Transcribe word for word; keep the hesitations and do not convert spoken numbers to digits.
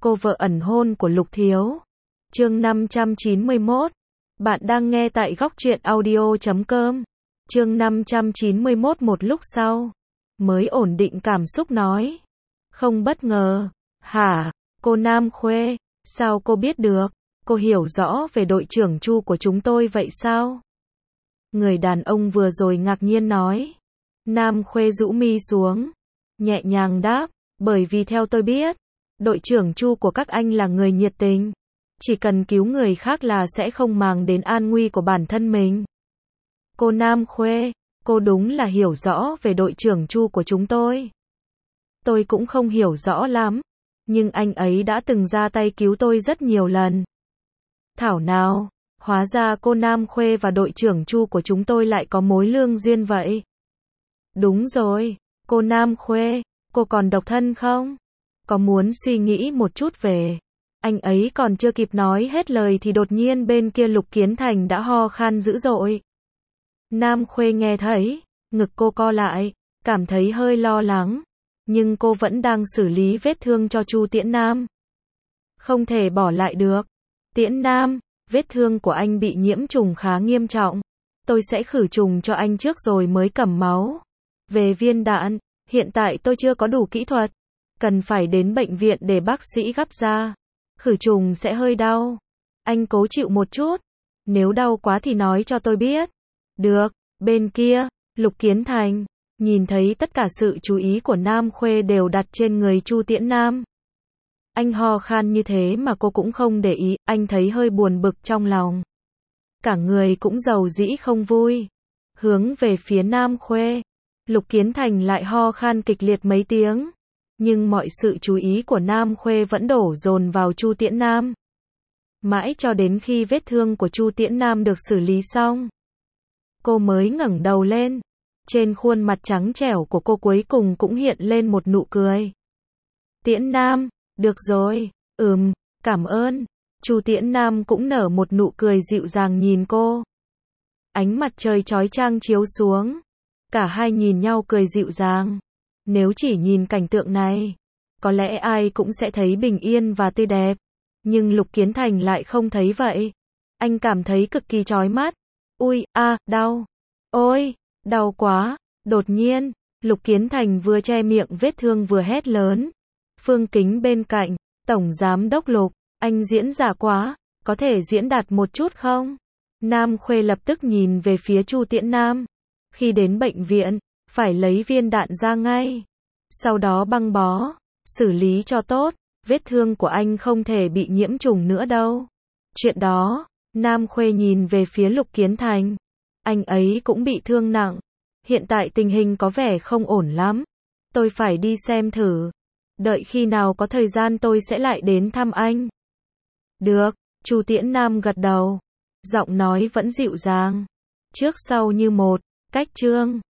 cô vợ ẩn hôn của Lục Thiếu. Chương năm trăm chín mươi mốt. Bạn đang nghe tại góc truyện audio chấm com. Chương năm trăm chín mươi mốt. Một lúc sau, mới ổn định cảm xúc nói. Không bất ngờ. Hả? Cô Nam Khuê, sao cô biết được? Cô hiểu rõ về đội trưởng Chu của chúng tôi vậy sao? Người đàn ông vừa rồi ngạc nhiên nói. Nam Khuê rũ mi xuống, nhẹ nhàng đáp, bởi vì theo tôi biết, đội trưởng Chu của các anh là người nhiệt tình, chỉ cần cứu người khác là sẽ không màng đến an nguy của bản thân mình. Cô Nam Khuê, cô đúng là hiểu rõ về đội trưởng Chu của chúng tôi. Tôi cũng không hiểu rõ lắm, nhưng anh ấy đã từng ra tay cứu tôi rất nhiều lần. Thảo nào, hóa ra cô Nam Khuê và đội trưởng Chu của chúng tôi lại có mối lương duyên vậy. Đúng rồi, cô Nam Khuê, cô còn độc thân không? Có muốn suy nghĩ một chút về? Anh ấy còn chưa kịp nói hết lời thì đột nhiên bên kia Lục Kiến Thành đã ho khan dữ dội. Nam Khuê nghe thấy, ngực cô co lại, cảm thấy hơi lo lắng, nhưng cô vẫn đang xử lý vết thương cho Chu Tiễn Nam. Không thể bỏ lại được. Tiễn Nam, vết thương của anh bị nhiễm trùng khá nghiêm trọng. Tôi sẽ khử trùng cho anh trước rồi mới cầm máu. Về viên đạn, hiện tại tôi chưa có đủ kỹ thuật, cần phải đến bệnh viện để bác sĩ gắp ra. Khử trùng sẽ hơi đau. Anh cố chịu một chút. Nếu đau quá thì nói cho tôi biết. Được, bên kia, Lục Kiến Thành, nhìn thấy tất cả sự chú ý của Nam Khuê đều đặt trên người Chu Tiễn Nam. Anh ho khan như thế mà cô cũng không để ý, anh thấy hơi buồn bực trong lòng. Cả người cũng rầu rĩ không vui. Hướng về phía Nam Khuê, Lục Kiến Thành lại ho khan kịch liệt mấy tiếng. Nhưng mọi sự chú ý của Nam Khuê vẫn đổ dồn vào Chu Tiễn Nam. Mãi cho đến khi vết thương của Chu Tiễn Nam được xử lý xong, cô mới ngẩng đầu lên. Trên khuôn mặt trắng trẻo của cô cuối cùng cũng hiện lên một nụ cười. Tiễn Nam, được rồi, ừm, cảm ơn. Chu Tiễn Nam cũng nở một nụ cười dịu dàng nhìn cô. Ánh mặt trời chói chang chiếu xuống. Cả hai nhìn nhau cười dịu dàng. Nếu chỉ nhìn cảnh tượng này, có lẽ ai cũng sẽ thấy bình yên và tươi đẹp. Nhưng Lục Kiến Thành lại không thấy vậy. Anh cảm thấy cực kỳ chói mắt. Ui, a, à, đau. Ôi, đau quá. Đột nhiên, Lục Kiến Thành vừa che miệng vết thương vừa hét lớn. Phương Kính bên cạnh, Tổng Giám Đốc Lục, anh diễn giả quá, có thể diễn đạt một chút không? Nam Khuê lập tức nhìn về phía Chu Tiễn Nam. Khi đến bệnh viện, phải lấy viên đạn ra ngay. Sau đó băng bó, xử lý cho tốt, vết thương của anh không thể bị nhiễm trùng nữa đâu. Chuyện đó, Nam Khuê nhìn về phía Lục Kiến Thành. Anh ấy cũng bị thương nặng. Hiện tại tình hình có vẻ không ổn lắm. Tôi phải đi xem thử. Đợi khi nào có thời gian tôi sẽ lại đến thăm anh. Được, Chu Tiễn Nam gật đầu. Giọng nói vẫn dịu dàng. Trước sau như một, cách chương.